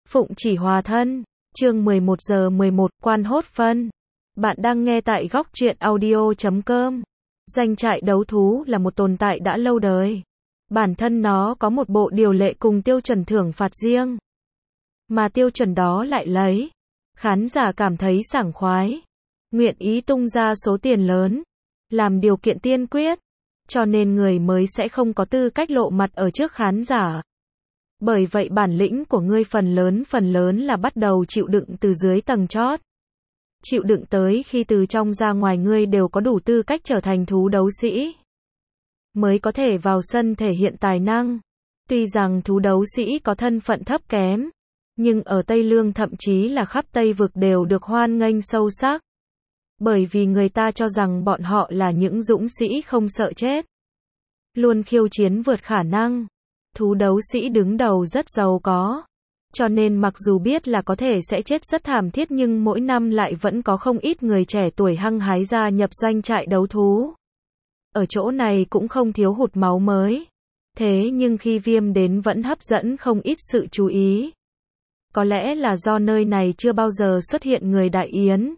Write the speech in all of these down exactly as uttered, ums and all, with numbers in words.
Phụng chỉ hòa thân, chương mười một giờ mười một, quan hốt phân. Bạn đang nghe tại góc truyện audio chấm com. Doanh trại đấu thú là một tồn tại đã lâu đời. Bản thân nó có một bộ điều lệ cùng tiêu chuẩn thưởng phạt riêng. Mà tiêu chuẩn đó lại lấy khán giả cảm thấy sảng khoái, nguyện ý tung ra số tiền lớn, làm điều kiện tiên quyết, cho nên người mới sẽ không có tư cách lộ mặt ở trước khán giả. Bởi vậy bản lĩnh của ngươi phần lớn phần lớn là bắt đầu chịu đựng từ dưới tầng chót. Chịu đựng tới khi từ trong ra ngoài ngươi đều có đủ tư cách trở thành thú đấu sĩ, mới có thể vào sân thể hiện tài năng. Tuy rằng thú đấu sĩ có thân phận thấp kém, nhưng ở Tây Lương thậm chí là khắp Tây Vực đều được hoan nghênh sâu sắc. Bởi vì người ta cho rằng bọn họ là những dũng sĩ không sợ chết, luôn khiêu chiến vượt khả năng. Thú đấu sĩ đứng đầu rất giàu có, cho nên mặc dù biết là có thể sẽ chết rất thảm thiết nhưng mỗi năm lại vẫn có không ít người trẻ tuổi hăng hái gia nhập doanh trại đấu thú. Ở chỗ này cũng không thiếu hụt máu mới. Thế nhưng khi Viêm đến vẫn hấp dẫn không ít sự chú ý. Có lẽ là do nơi này chưa bao giờ xuất hiện người đại yến.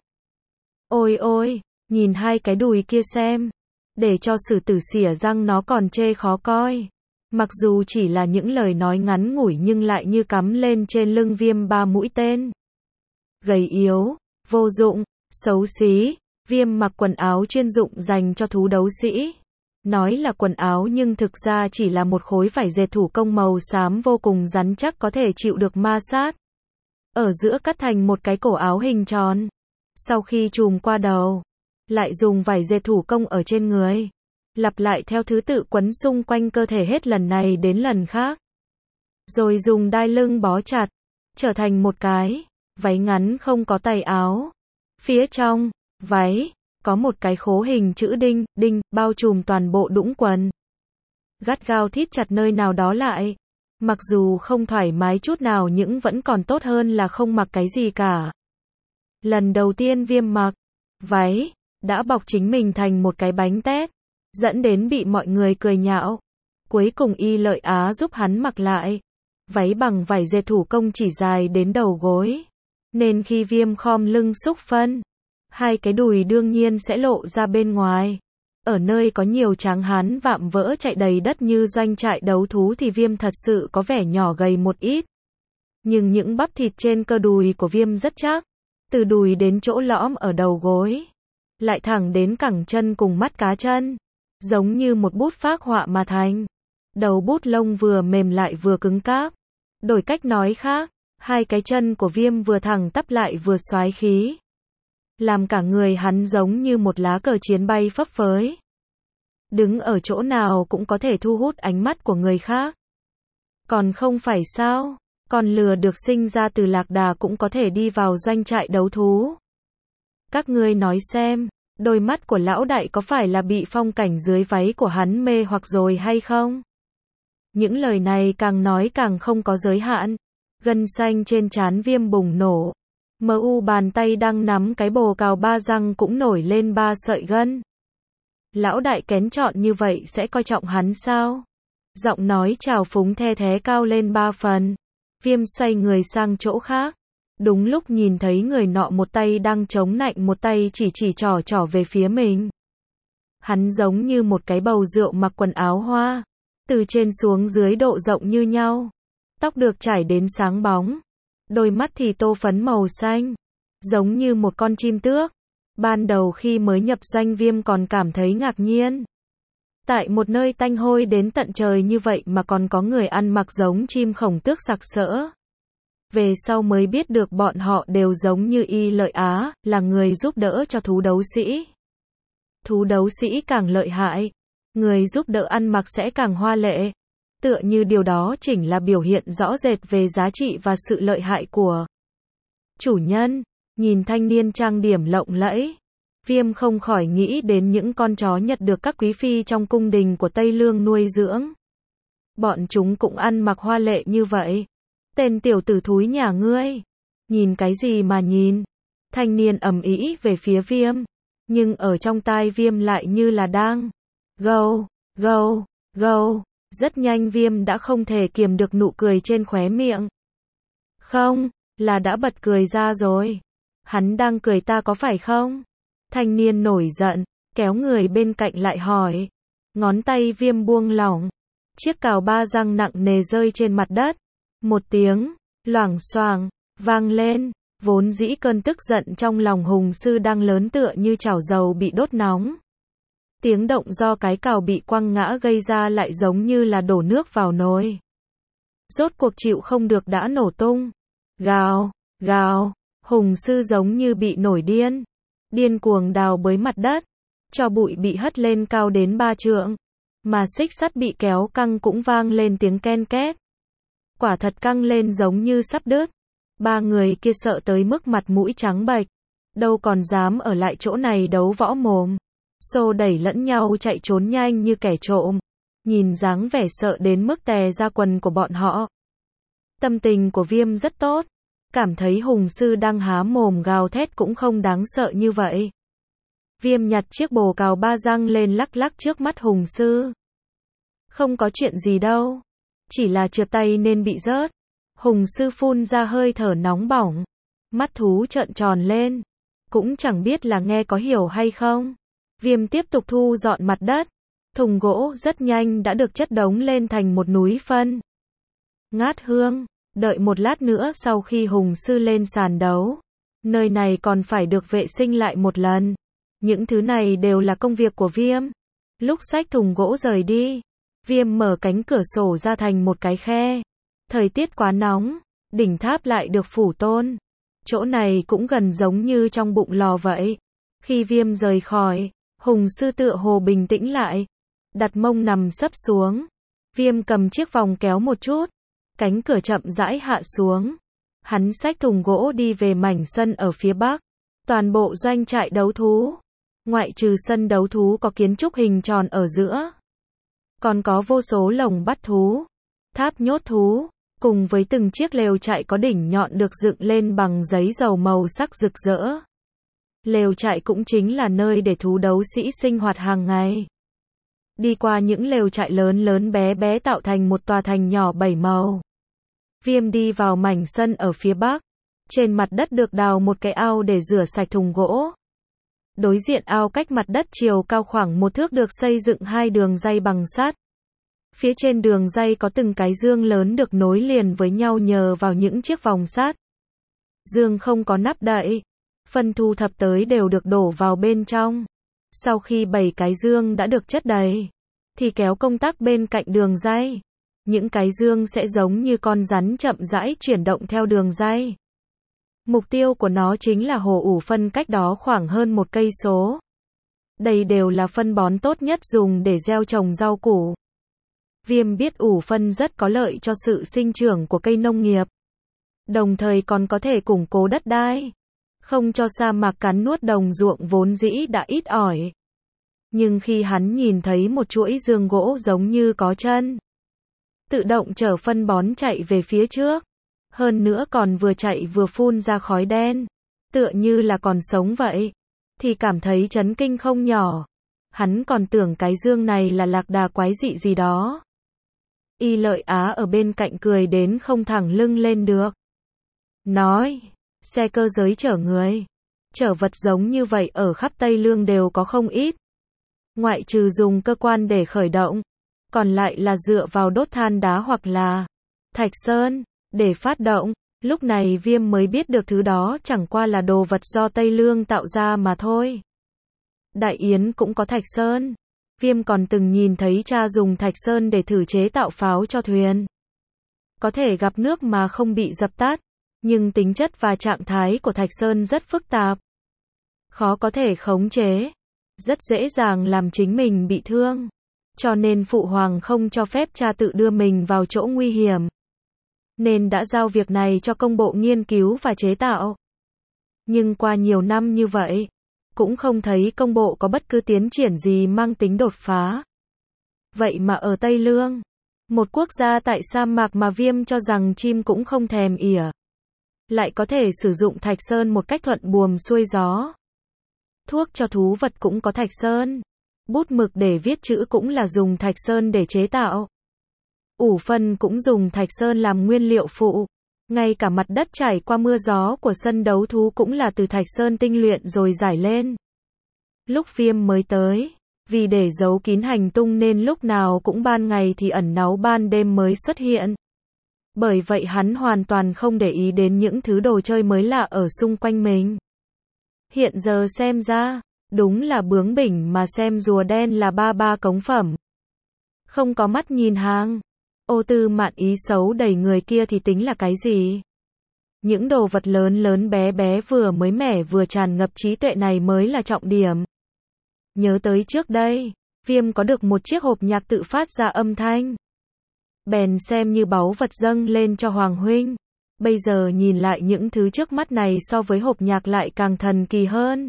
Ôi ôi, nhìn hai cái đùi kia xem. Để cho sử tử xỉa răng nó còn chê khó coi. Mặc dù chỉ là những lời nói ngắn ngủi nhưng lại như cắm lên trên lưng Viêm ba mũi tên. Gầy yếu, vô dụng, xấu xí. Viêm mặc quần áo chuyên dụng dành cho thú đấu sĩ. Nói là quần áo nhưng thực ra chỉ là một khối vải dệt thủ công màu xám vô cùng rắn chắc có thể chịu được ma sát. Ở giữa cắt thành một cái cổ áo hình tròn. Sau khi trùm qua đầu, lại dùng vải dệt thủ công ở trên người. Lặp lại theo thứ tự quấn xung quanh cơ thể hết lần này đến lần khác. Rồi dùng đai lưng bó chặt, trở thành một cái váy ngắn không có tay áo. Phía trong váy có một cái khố hình chữ đinh, đinh, bao trùm toàn bộ đũng quần. Gắt gao thít chặt nơi nào đó lại. Mặc dù không thoải mái chút nào nhưng vẫn còn tốt hơn là không mặc cái gì cả. Lần đầu tiên Viêm mặc váy, đã bọc chính mình thành một cái bánh tét, dẫn đến bị mọi người cười nhạo. Cuối cùng Y Lợi Á giúp hắn mặc lại. Váy bằng vải dệt thủ công chỉ dài đến đầu gối. Nên khi Viêm khom lưng xúc phân, hai cái đùi đương nhiên sẽ lộ ra bên ngoài. Ở nơi có nhiều tráng hán vạm vỡ chạy đầy đất như doanh trại đấu thú thì Viêm thật sự có vẻ nhỏ gầy một ít. Nhưng những bắp thịt trên cơ đùi của Viêm rất chắc. Từ đùi đến chỗ lõm ở đầu gối, lại thẳng đến cẳng chân cùng mắt cá chân. Giống như một bút phác họa mà thành. Đầu bút lông vừa mềm lại vừa cứng cáp. Đổi cách nói khác, hai cái chân của Viêm vừa thẳng tắp lại vừa xoái khí. Làm cả người hắn giống như một lá cờ chiến bay phấp phới. Đứng ở chỗ nào cũng có thể thu hút ánh mắt của người khác. Còn không phải sao, con lừa được sinh ra từ lạc đà cũng có thể đi vào doanh trại đấu thú. Các ngươi nói xem, đôi mắt của lão đại có phải là bị phong cảnh dưới váy của hắn mê hoặc rồi hay không? Những lời này càng nói càng không có giới hạn. Gân xanh trên trán Viêm bùng nổ. Mờ u bàn tay đang nắm cái bồ cào ba răng cũng nổi lên ba sợi gân. Lão đại kén chọn như vậy sẽ coi trọng hắn sao? Giọng nói trào phúng the thé cao lên ba phần. Viêm xoay người sang chỗ khác. Đúng lúc nhìn thấy người nọ một tay đang chống nạnh một tay chỉ chỉ trỏ trỏ về phía mình. Hắn giống như một cái bầu rượu mặc quần áo hoa. Từ trên xuống dưới độ rộng như nhau. Tóc được trải đến sáng bóng. Đôi mắt thì tô phấn màu xanh. Giống như một con chim tước. Ban đầu khi mới nhập doanh Viêm còn cảm thấy ngạc nhiên. Tại một nơi tanh hôi đến tận trời như vậy mà còn có người ăn mặc giống chim khổng tước sặc sỡ. Về sau mới biết được bọn họ đều giống như Y Lợi Á, là người giúp đỡ cho thú đấu sĩ. Thú đấu sĩ càng lợi hại, người giúp đỡ ăn mặc sẽ càng hoa lệ. Tựa như điều đó chỉnh là biểu hiện rõ rệt về giá trị và sự lợi hại của chủ nhân. Nhìn thanh niên trang điểm lộng lẫy, Viêm không khỏi nghĩ đến những con chó Nhật được các quý phi trong cung đình của Tây Lương nuôi dưỡng. Bọn chúng cũng ăn mặc hoa lệ như vậy. Tên tiểu tử thúi nhà ngươi, nhìn cái gì mà nhìn? Thanh niên ầm ĩ về phía Viêm, nhưng ở trong tai Viêm lại như là đang gâu, gâu, gâu. Rất nhanh Viêm đã không thể kiềm được nụ cười trên khóe miệng. Không, là đã bật cười ra rồi. Hắn đang cười ta có phải không? Thanh niên nổi giận, kéo người bên cạnh lại hỏi. Ngón tay Viêm buông lỏng. Chiếc cào ba răng nặng nề rơi trên mặt đất. Một tiếng, loảng xoảng, vang lên. Vốn dĩ cơn tức giận trong lòng Hùng sư đang lớn tựa như chảo dầu bị đốt nóng. Tiếng động do cái cào bị quăng ngã gây ra lại giống như là đổ nước vào nồi. Rốt cuộc chịu không được đã nổ tung. Gào, gào, Hùng sư giống như bị nổi điên. Điên cuồng đào bới mặt đất. Cho bụi bị hất lên cao đến ba trượng. Mà xích sắt bị kéo căng cũng vang lên tiếng ken két. Quả thật căng lên giống như sắp đứt. Ba người kia sợ tới mức mặt mũi trắng bệch. Đâu còn dám ở lại chỗ này đấu võ mồm. Xô đẩy lẫn nhau chạy trốn nhanh như kẻ trộm. Nhìn dáng vẻ sợ đến mức tè ra quần của bọn họ. Tâm tình của Viêm rất tốt. Cảm thấy Hùng sư đang há mồm gào thét cũng không đáng sợ như vậy. Viêm nhặt chiếc bồ cào ba răng lên lắc lắc trước mắt Hùng sư. Không có chuyện gì đâu. Chỉ là trượt tay nên bị rớt. Hùng sư phun ra hơi thở nóng bỏng. Mắt thú trợn tròn lên. Cũng chẳng biết là nghe có hiểu hay không. Viêm tiếp tục thu dọn mặt đất. Thùng gỗ rất nhanh đã được chất đống lên thành một núi phân. Ngát hương. Đợi một lát nữa sau khi Hùng sư lên sàn đấu. Nơi này còn phải được vệ sinh lại một lần. Những thứ này đều là công việc của Viêm. Lúc xách thùng gỗ rời đi. Viêm mở cánh cửa sổ ra thành một cái khe. Thời tiết quá nóng. Đỉnh tháp lại được phủ tôn. Chỗ này cũng gần giống như trong bụng lò vậy. Khi Viêm rời khỏi, Hùng sư tựa hồ bình tĩnh lại. Đặt mông nằm sấp xuống. Viêm cầm chiếc vòng kéo một chút. Cánh cửa chậm rãi hạ xuống. Hắn xách thùng gỗ đi về mảnh sân ở phía bắc. Toàn bộ doanh trại đấu thú. Ngoại trừ sân đấu thú có kiến trúc hình tròn ở giữa. Còn có vô số lồng bắt thú. Tháp nhốt thú. Cùng với từng chiếc lều trại có đỉnh nhọn được dựng lên bằng giấy dầu màu sắc rực rỡ. Lều trại cũng chính là nơi để thú đấu sĩ sinh hoạt hàng ngày. Đi qua những lều trại lớn lớn bé bé tạo thành một tòa thành nhỏ bảy màu. Viêm đi vào mảnh sân ở phía bắc. Trên mặt đất được đào một cái ao để rửa sạch thùng gỗ. Đối diện ao cách mặt đất chiều cao khoảng một thước được xây dựng hai đường ray bằng sắt. Phía trên đường ray có từng cái dương lớn được nối liền với nhau nhờ vào những chiếc vòng sắt. Dương không có nắp đậy. Phân thu thập tới đều được đổ vào bên trong. Sau khi bảy cái dương đã được chất đầy, thì kéo công tắc bên cạnh đường ray. Những cái dương sẽ giống như con rắn chậm rãi chuyển động theo đường ray. Mục tiêu của nó chính là hồ ủ phân cách đó khoảng hơn một cây số. Đây đều là phân bón tốt nhất dùng để gieo trồng rau củ. Viêm biết ủ phân rất có lợi cho sự sinh trưởng của cây nông nghiệp. Đồng thời còn có thể củng cố đất đai. Không cho sa mạc cắn nuốt đồng ruộng vốn dĩ đã ít ỏi. Nhưng khi hắn nhìn thấy một chuỗi dương gỗ giống như có chân, tự động chở phân bón chạy về phía trước. Hơn nữa còn vừa chạy vừa phun ra khói đen. Tựa như là còn sống vậy. Thì cảm thấy chấn kinh không nhỏ. Hắn còn tưởng cái dương này là lạc đà quái dị gì đó. Y Lợi Á ở bên cạnh cười đến không thẳng lưng lên được. Nói, xe cơ giới chở người, chở vật giống như vậy ở khắp Tây Lương đều có không ít. Ngoại trừ dùng cơ quan để khởi động, còn lại là dựa vào đốt than đá hoặc là thạch sơn để phát động. Lúc này Viêm mới biết được thứ đó chẳng qua là đồ vật do Tây Lương tạo ra mà thôi. Đại Yến cũng có thạch sơn. Viêm còn từng nhìn thấy cha dùng thạch sơn để thử chế tạo pháo cho thuyền. Có thể gặp nước mà không bị dập tắt, nhưng tính chất và trạng thái của thạch sơn rất phức tạp. Khó có thể khống chế, rất dễ dàng làm chính mình bị thương. Cho nên Phụ Hoàng không cho phép cha tự đưa mình vào chỗ nguy hiểm. Nên đã giao việc này cho công bộ nghiên cứu và chế tạo. Nhưng qua nhiều năm như vậy, cũng không thấy công bộ có bất cứ tiến triển gì mang tính đột phá. Vậy mà ở Tây Lương, một quốc gia tại sa mạc mà Viêm cho rằng chim cũng không thèm ỉa, lại có thể sử dụng thạch sơn một cách thuận buồm xuôi gió. Thuốc cho thú vật cũng có thạch sơn. Bút mực để viết chữ cũng là dùng thạch sơn để chế tạo. Ủ phân cũng dùng thạch sơn làm nguyên liệu phụ. Ngay cả mặt đất trải qua mưa gió của sân đấu thú cũng là từ thạch sơn tinh luyện rồi rải lên. Lúc Viêm mới tới, vì để giấu kín hành tung nên lúc nào cũng ban ngày thì ẩn náu ban đêm mới xuất hiện. Bởi vậy hắn hoàn toàn không để ý đến những thứ đồ chơi mới lạ ở xung quanh mình. Hiện giờ xem ra, đúng là bướng bỉnh mà xem rùa đen là ba ba cống phẩm. Không có mắt nhìn hàng. Ô Tư Mạn ý xấu đầy người kia thì tính là cái gì? Những đồ vật lớn lớn bé bé vừa mới mẻ vừa tràn ngập trí tuệ này mới là trọng điểm. Nhớ tới trước đây, Viêm có được một chiếc hộp nhạc tự phát ra âm thanh. Bèn xem như báu vật dâng lên cho Hoàng huynh. Bây giờ nhìn lại những thứ trước mắt này so với hộp nhạc lại càng thần kỳ hơn.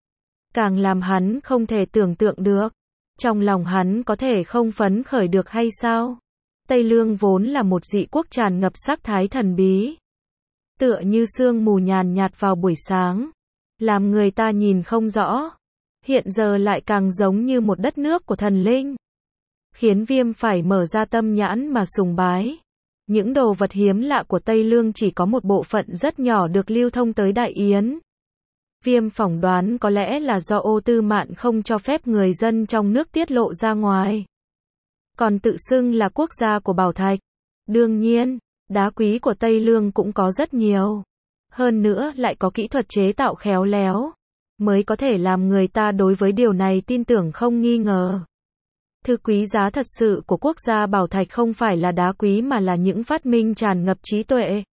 Càng làm hắn không thể tưởng tượng được. Trong lòng hắn có thể không phấn khởi được hay sao? Tây Lương vốn là một dị quốc tràn ngập sắc thái thần bí. Tựa như sương mù nhàn nhạt vào buổi sáng. Làm người ta nhìn không rõ. Hiện giờ lại càng giống như một đất nước của thần linh. Khiến Viêm phải mở ra tâm nhãn mà sùng bái. Những đồ vật hiếm lạ của Tây Lương chỉ có một bộ phận rất nhỏ được lưu thông tới Đại Yến. Viêm phỏng đoán có lẽ là do Ô Tư Mạn không cho phép người dân trong nước tiết lộ ra ngoài. Còn tự xưng là quốc gia của bảo thạch. Đương nhiên, đá quý của Tây Lương cũng có rất nhiều. Hơn nữa lại có kỹ thuật chế tạo khéo léo. Mới có thể làm người ta đối với điều này tin tưởng không nghi ngờ. Thứ quý giá thật sự của quốc gia bảo thạch không phải là đá quý mà là những phát minh tràn ngập trí tuệ.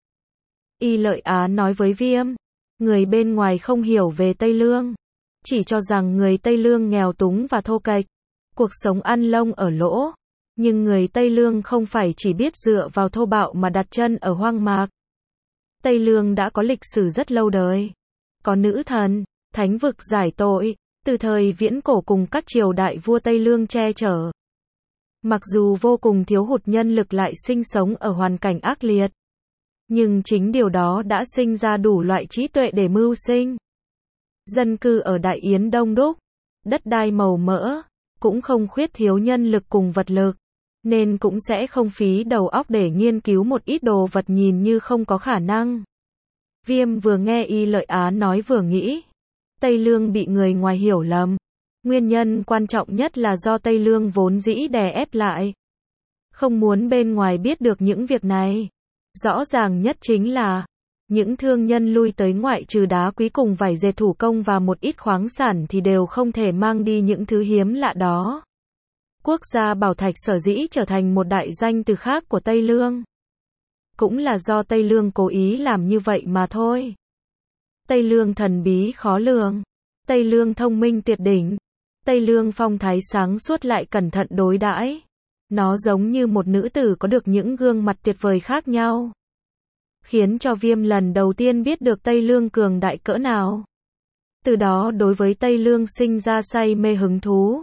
Y Lợi Á nói với Viêm. Người bên ngoài không hiểu về Tây Lương. Chỉ cho rằng người Tây Lương nghèo túng và thô kệch. Cuộc sống ăn lông ở lỗ. Nhưng người Tây Lương không phải chỉ biết dựa vào thô bạo mà đặt chân ở hoang mạc. Tây Lương đã có lịch sử rất lâu đời. Có nữ thần, thánh vực giải tội, từ thời viễn cổ cùng các triều đại vua Tây Lương che chở. Mặc dù vô cùng thiếu hụt nhân lực lại sinh sống ở hoàn cảnh ác liệt. Nhưng chính điều đó đã sinh ra đủ loại trí tuệ để mưu sinh. Dân cư ở Đại Yến đông đúc, đất đai màu mỡ, cũng không khuyết thiếu nhân lực cùng vật lực. Nên cũng sẽ không phí đầu óc để nghiên cứu một ít đồ vật nhìn như không có khả năng. Viêm vừa nghe Y Lợi Á nói vừa nghĩ. Tây Lương bị người ngoài hiểu lầm. Nguyên nhân quan trọng nhất là do Tây Lương vốn dĩ đè ép lại. Không muốn bên ngoài biết được những việc này. Rõ ràng nhất chính là những thương nhân lui tới ngoại trừ đá quý cùng vải dệt thủ công và một ít khoáng sản thì đều không thể mang đi những thứ hiếm lạ đó. Quốc gia bảo thạch sở dĩ trở thành một đại danh từ khác của Tây Lương. Cũng là do Tây Lương cố ý làm như vậy mà thôi. Tây Lương thần bí khó lường. Tây Lương thông minh tuyệt đỉnh. Tây Lương phong thái sáng suốt lại cẩn thận đối đãi. Nó giống như một nữ tử có được những gương mặt tuyệt vời khác nhau. Khiến cho Viêm lần đầu tiên biết được Tây Lương cường đại cỡ nào. Từ đó đối với Tây Lương sinh ra say mê hứng thú.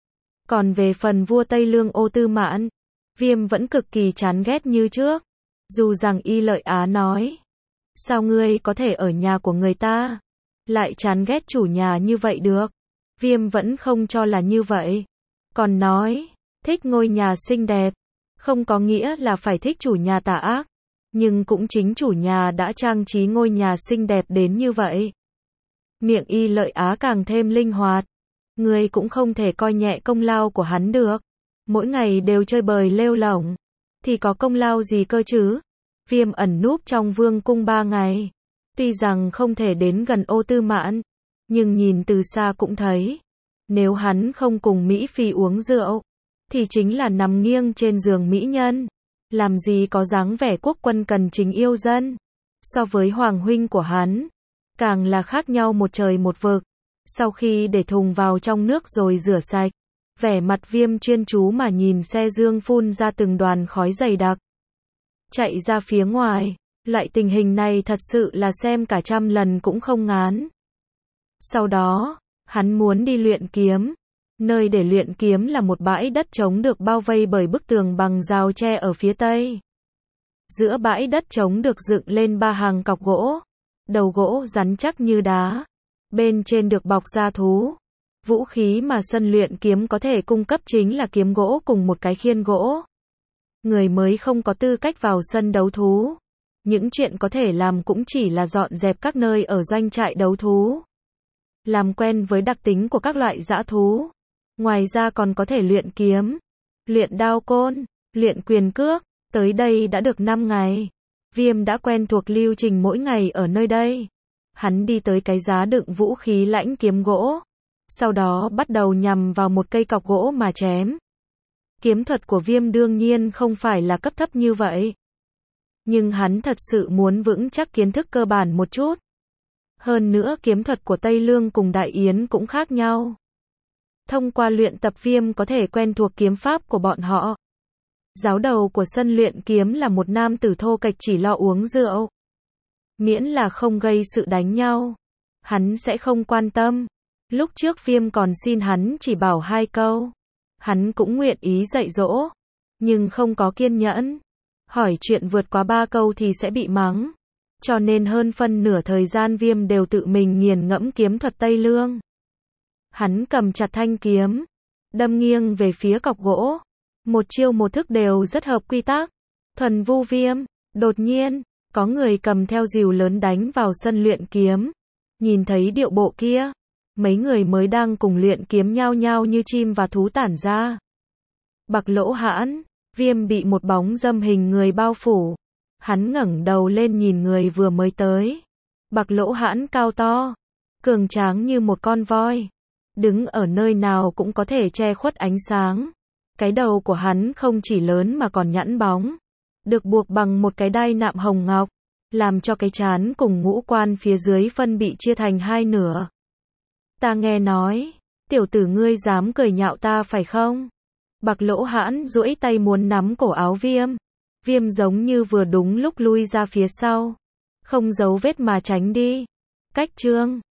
Còn về phần vua Tây Lương Ô Tư Mạn, Viêm vẫn cực kỳ chán ghét như trước. Dù rằng Y Lợi Á nói, sao ngươi có thể ở nhà của người ta, lại chán ghét chủ nhà như vậy được. Viêm vẫn không cho là như vậy. Còn nói, thích ngôi nhà xinh đẹp, không có nghĩa là phải thích chủ nhà tà ác. Nhưng cũng chính chủ nhà đã trang trí ngôi nhà xinh đẹp đến như vậy. Miệng Y Lợi Á càng thêm linh hoạt. Ngươi cũng không thể coi nhẹ công lao của hắn được. Mỗi ngày đều chơi bời lêu lổng. Thì có công lao gì cơ chứ? Viêm ẩn núp trong vương cung ba ngày. Tuy rằng không thể đến gần Ô Tư Mạn. Nhưng nhìn từ xa cũng thấy. Nếu hắn không cùng Mỹ Phi uống rượu. Thì chính là nằm nghiêng trên giường mỹ nhân. Làm gì có dáng vẻ quốc quân cần chính yêu dân. So với hoàng huynh của hắn. Càng là khác nhau một trời một vực. Sau khi để thùng vào trong nước rồi rửa sạch. Vẻ mặt Viêm chuyên chú mà nhìn xe dương phun ra từng đoàn khói dày đặc. Chạy ra phía ngoài. Loại tình hình này thật sự là xem cả trăm lần cũng không ngán. Sau đó, hắn muốn đi luyện kiếm. Nơi để luyện kiếm là một bãi đất trống được bao vây bởi bức tường bằng rào tre ở phía tây. Giữa bãi đất trống được dựng lên ba hàng cọc gỗ. Đầu gỗ rắn chắc như đá. Bên trên được bọc da thú. Vũ khí mà sân luyện kiếm có thể cung cấp chính là kiếm gỗ cùng một cái khiên gỗ. Người mới không có tư cách vào sân đấu thú. những chuyện có thể làm cũng chỉ là dọn dẹp các nơi ở doanh trại đấu thú. Làm quen với đặc tính của các loại dã thú. Ngoài ra còn có thể luyện kiếm, luyện đao côn, luyện quyền cước. Tới đây đã được năm ngày. Viêm đã quen thuộc lưu trình mỗi ngày ở nơi đây. Hắn đi tới cái giá đựng vũ khí lãnh kiếm gỗ. Sau đó bắt đầu nhằm vào một cây cọc gỗ mà chém. Kiếm thuật của Viêm đương nhiên không phải là cấp thấp như vậy. Nhưng hắn thật sự muốn vững chắc kiến thức cơ bản một chút. Hơn nữa kiếm thuật của Tây Lương cùng Đại Yến cũng khác nhau. Thông qua luyện tập Viêm có thể quen thuộc kiếm pháp của bọn họ. Giáo đầu của sân luyện kiếm là một nam tử thô kệch chỉ lo uống rượu. Miễn là không gây sự đánh nhau, hắn sẽ không quan tâm. Lúc trước Viêm còn xin hắn chỉ bảo hai câu. Hắn cũng nguyện ý dạy dỗ, nhưng không có kiên nhẫn. Hỏi chuyện vượt quá ba câu thì sẽ bị mắng. Cho nên hơn phân nửa thời gian Viêm đều tự mình nghiền ngẫm kiếm thuật Tây Lương. Hắn cầm chặt thanh kiếm, đâm nghiêng về phía cọc gỗ. Một chiêu một thức đều rất hợp quy tắc. Thuần vu Viêm. Đột nhiên, có người cầm theo rìu lớn đánh vào sân luyện kiếm. Nhìn thấy điệu bộ kia, mấy người mới đang cùng luyện kiếm nhao nhao như chim và thú tản ra. Bạc Lỗ Hãn. Viêm bị một bóng dâm hình người bao phủ. Hắn ngẩng đầu lên nhìn người vừa mới tới. Bạc Lỗ Hãn cao to, cường tráng như một con voi. Đứng ở nơi nào cũng có thể che khuất ánh sáng. Cái đầu của hắn không chỉ lớn mà còn nhẵn bóng. Được buộc bằng một cái đai nạm hồng ngọc. Làm cho cái trán cùng ngũ quan phía dưới phân bị chia thành hai nửa. Ta nghe nói, tiểu tử ngươi dám cười nhạo ta phải không? Bạc Lỗ Hãn duỗi tay muốn nắm cổ áo Viêm. Viêm giống như vừa đúng lúc lui ra phía sau. Không giấu vết mà tránh đi. Cách chương